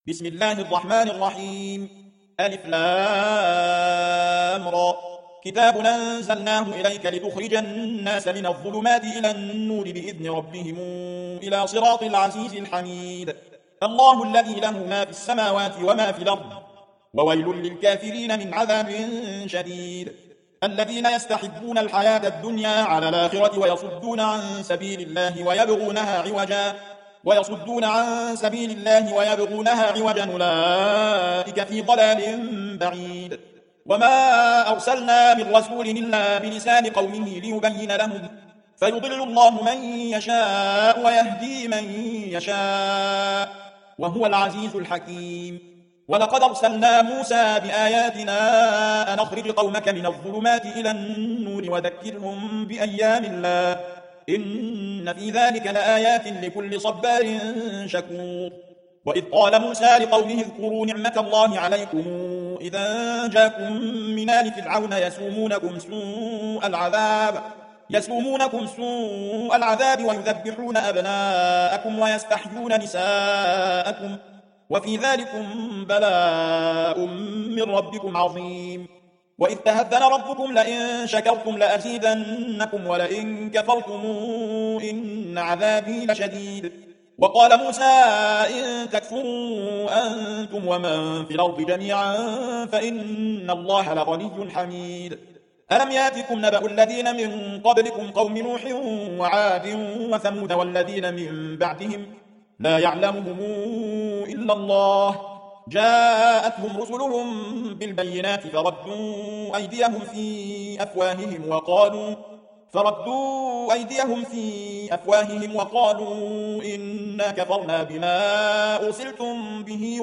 بسم الله الرحمن الرحيم. ألف لام را. كتاب أنزلناه إليك لتخرج الناس من الظلمات إلى النور بإذن ربهم إلى صراط العزيز الحميد. الله الذي له ما في السماوات وما في الأرض، وويل للكافرين من عذاب شديد. الذين يستحبون الحياة الدنيا على الآخرة ويصدون عن سبيل الله ويبغونها عوجا أولئك في ضلال بعيد. وما أرسلنا من رسول إلا بلسان قومه ليبين لهم، فيضل الله من يشاء ويهدي من يشاء، وهو العزيز الحكيم. ولقد أرسلنا موسى بآياتنا أن أخرج قومك من الظلمات إلى النور وذكرهم بأيام الله، إن في ذلك لآيات لكل صبار شكور. وإذ قال موسى لقومه اذكروا نعمة الله عليكم إذا جاءكم من آل فرعون يسومونكم سوء العذاب ويذبحون أبناءكم ويستحيون نساءكم، وفي ذلكم بلاء من ربكم عظيم. وإذ تهذن ربكم لئن شكرتم لأزيدنكم ولئن كفرتم إن عذابي لشديد. وقال موسى إن تكفروا أنتم ومن في الأرض جميعا فإن الله لغني حميد. ألم ياتكم نبأ الذين من قبلكم قوم نوح وعاد وثمود والذين من بعدهم لا يعلمهم إلا الله، جاءتهم رسلهم بالبينات فردوا أيديهم في أفواههم وقالوا إنا كفرنا بما أرسلتم به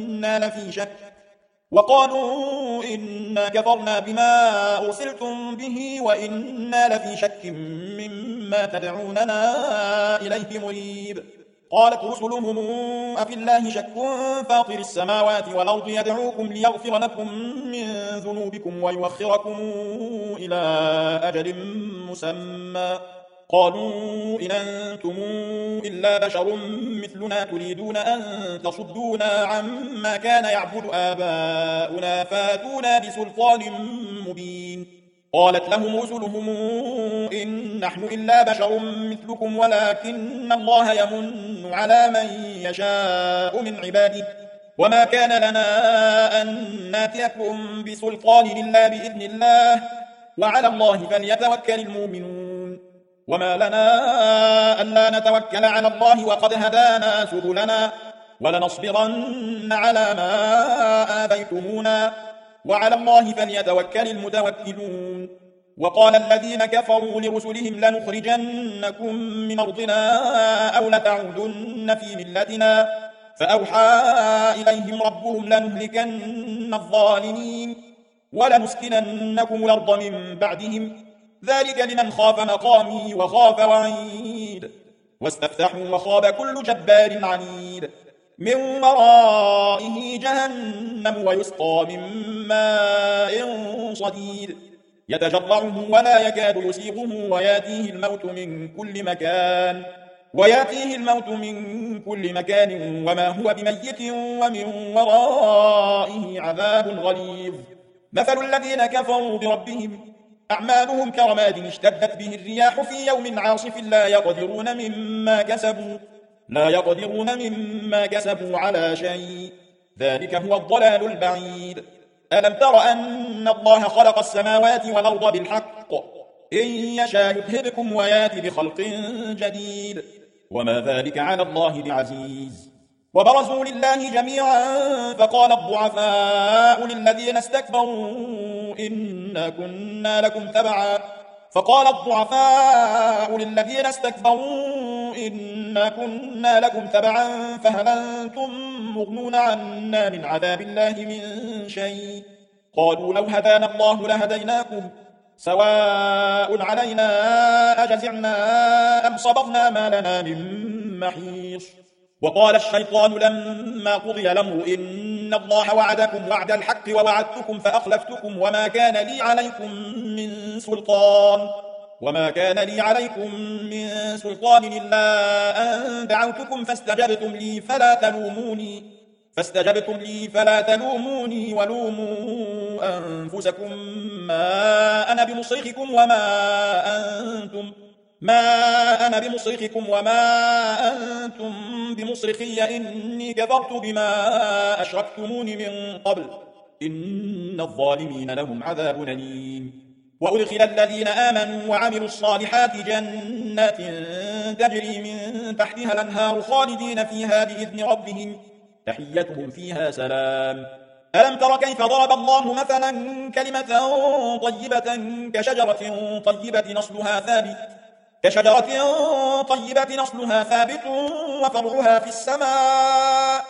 وإنا لفي شك مما تدعوننا إليه مريب. قالت رسلهم أفي الله شك فاطر السماوات والأرض يدعوكم ليغفر لكم من ذنوبكم ويوخركم إلى أجل مسمى. قالوا إن أنتم إلا بشر مثلنا تريدون أن تصدونا عما كان يعبد آباؤنا فاتونا بسلطان مبين. قالت لهم رسلهم إن نحن إلا بشر مثلكم ولكن الله يمن على من يشاء من عباده، وما كان لنا أن ناتيكم بسلطان إلا بإذن الله، وعلى الله فليتوكل المؤمنون. وما لنا ألا نتوكل على الله وقد هدانا سبلنا، ولنصبرن على ما آذيتمونا، وعلى الله فليتوكل المتوكلون. وقال الذين كفروا لرسلهم لنخرجنكم من أرضنا أو لتعودن في ملتنا، فأوحى إليهم ربهم لنهلكن الظالمين ولنسكننكم الأرض من بعدهم، ذلك لمن خاف مقامي وخاف وعيد. واستفتحوا وخاب كل جبار عنيد، من ورائه جهنم ويسقى من ماء صديد يتجرعه ولا يكاد يسيغه وياتيه الموت من كل مكان وما هو بميت ومن ورائه عذاب غليظ. مثل الذين كفروا بربهم أعمالهم كرماد اشتدت به الرياح في يوم عاصف لا يقدرون مما كسبوا على شيء، ذلك هو الضلال البعيد. ألم تر أن الله خلق السماوات والأرض بالحق، إن يشاء يذهبكم ويأتي بخلق جديد، وما ذلك على الله بعزيز. وبرزوا لله جميعا فقال الضعفاء للذين استكبروا إنا كنا لكم تبعا فهل أنتم مغنون عنا من عذاب الله من شيء؟ قالوا لو هدانا الله لهديناكم سواء علينا أجزعنا أم صبرنا ما لنا من محيص. وقال الشيطان لما قضي الأمر إن الله وعدكم وعد الحق ووعدتكم فأخلفتكم وما كان لي عليكم من سلطان إلا أن دعوتكم فاستجبتم لي فلا تلوموني فاستجبتم لي فلا تلوموني ولوموا أنفسكم ما أنا بمصرخكم وما أنتم بمصرخي إني كفرت بما أشركتمون من قبل إن الظالمين لهم عذاب أليم. وأدخل الذين آمنوا وعملوا الصالحات جنات تجري من تحتها الأنهار خالدين فيها بإذن ربهم تحيتهم فيها سلام. ألم تر كيف ضرب الله مثلا كلمة طيبة كشجرة نصلها ثابت وفرعها في السماء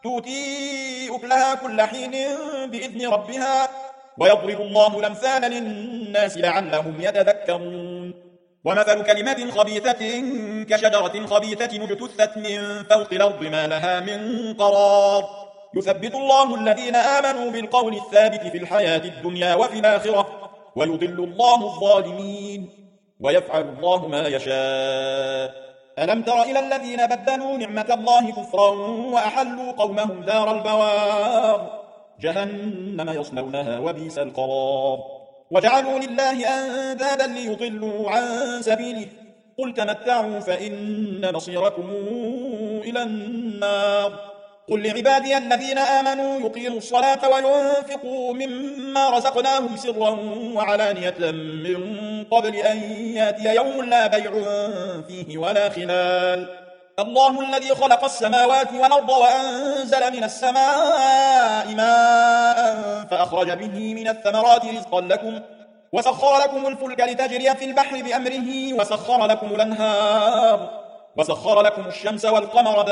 تؤتي أكلها كل حين بإذن ربها ويضرب الله الأمثال للناس لعلهم يتذكرون. ومثل كلمة خبيثة كشجرة خبيثة اجتثت من فوق الأرض ما لها من قرار يثبت الله الذين آمنوا بالقول الثابت في الحياة الدنيا وفي الآخرة ويضل الله الظالمين ويفعل الله ما يشاء. ألم تر إلى الذين بدلوا نعمة الله كفرا وأحلوا قومهم دار البوار جهنم يصلونها وبئس القرار وجعلوا لله أندادا ليضلوا عن سبيله قل تمتعوا فإن مصيركم إلى النار. قل لعبادي الذين آمنوا يقيموا الصلاة وينفقوا مما رزقناهم سرا وعلانية من قبل أن يأتي يوم لا بيع فيه ولا خلال. الله الذي خلق السماوات والأرض وأنزل من السماء ماء فأخرج به من الثمرات رزقا لكم وسخر لكم الفلك لتجري في البحر بأمره وسخر لكم الأنهار وسخر لكم الشمس والقمر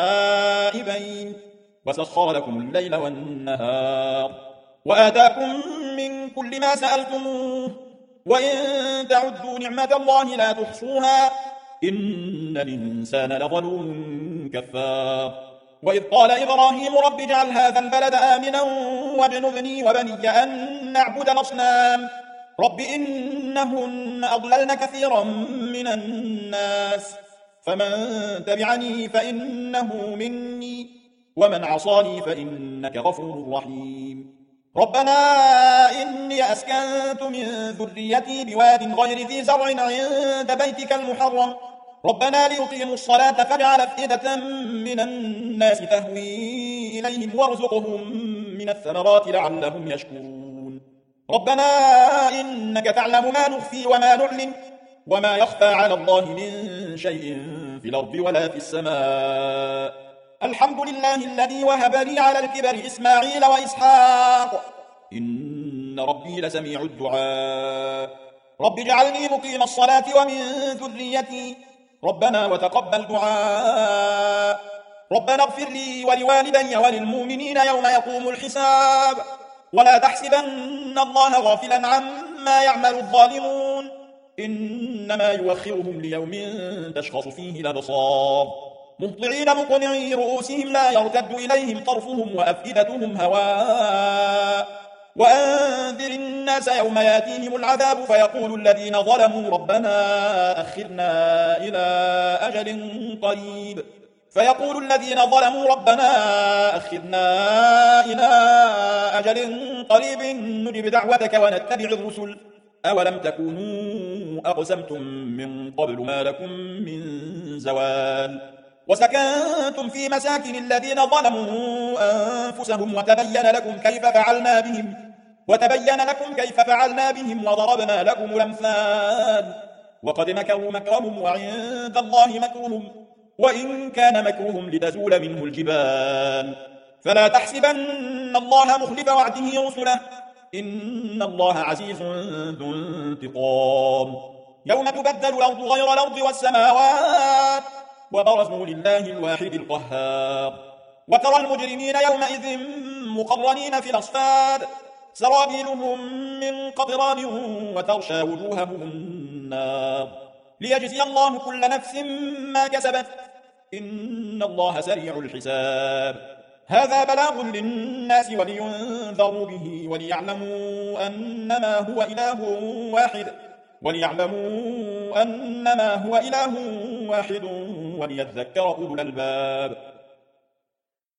دائبين وسخر لكم الليل والنهار وآتاكم من كل ما سألتموه وإن تعدوا نعمة الله لا تحصوها إن الإنسان لظلوم كفار. وإذ قال إبراهيم رب اجعل هذا البلد آمنا واجنبني وبني أن نعبد الأصنام رب إنهن أضللن كثيرا من الناس فمن تبعني فإنه مني ومن عصاني فإنك غفور رحيم. ربنا إني أسكنت من ذريتي بواد غير ذي زرع عند بيتك المحرم ربنا ليقيموا الصلاة فاجعل أفئدة من الناس تهوي إليهم وارزقهم من الثمرات لعلهم يشكرون. ربنا إنك تعلم ما نخفي وما نعلن وما يخفى على الله من شيء في الأرض ولا في السماء. الحمد لله الذي وهب لي على الكبر إسماعيل وإسحاق إن ربي لسميع الدعاء. رب اجعلني مقيم الصلاة ومن ذريتي ربنا وتقبل دعاء. ربنا اغفر لي ولوالدي وللمؤمنين يوم يقوم الحساب ولا تحسبن الله غافلا عما يعمل الظالمون إنما يوخرهم ليوم تشخص فيه الأبصار مهطعين مقنعي رؤوسهم لا يرتد إليهم طرفهم وأفئدتهم هواء. وأنذر الناس يوم ياتيهم العذاب فيقول الذين ظلموا ربنا أخرنا إلى أجل قريب نجب دعوتك ونتبع الرسل أولم تكونوا أقسمتم من قبل ما لكم من زوال. وسكنتم في مساكن الذين ظلموا أنفسهم وتبين لكم كيف فعلنا بهم وضربنا لكم الأمثال وقد مكروا مكرهم وعند الله مكرهم وإن كان مكرهم لتزول منه الجبال فلا تحسبن الله مخلف وعده رسله إن الله عزيز ذو انتقام. يوم تبدل الأرض غير الأرض والسماوات وبرزوا لله الواحد القهار وترى المجرمين يومئذ مقرنين في الأصفاد سرابيلهم من قطران وتغشى وجوههم النار ليجزي الله كل نفس ما كسبت إن الله سريع الحساب. هذا بلاغ للناس ولينذروا به وليعلموا أنما هو إله واحد وليذكر أولو الألباب.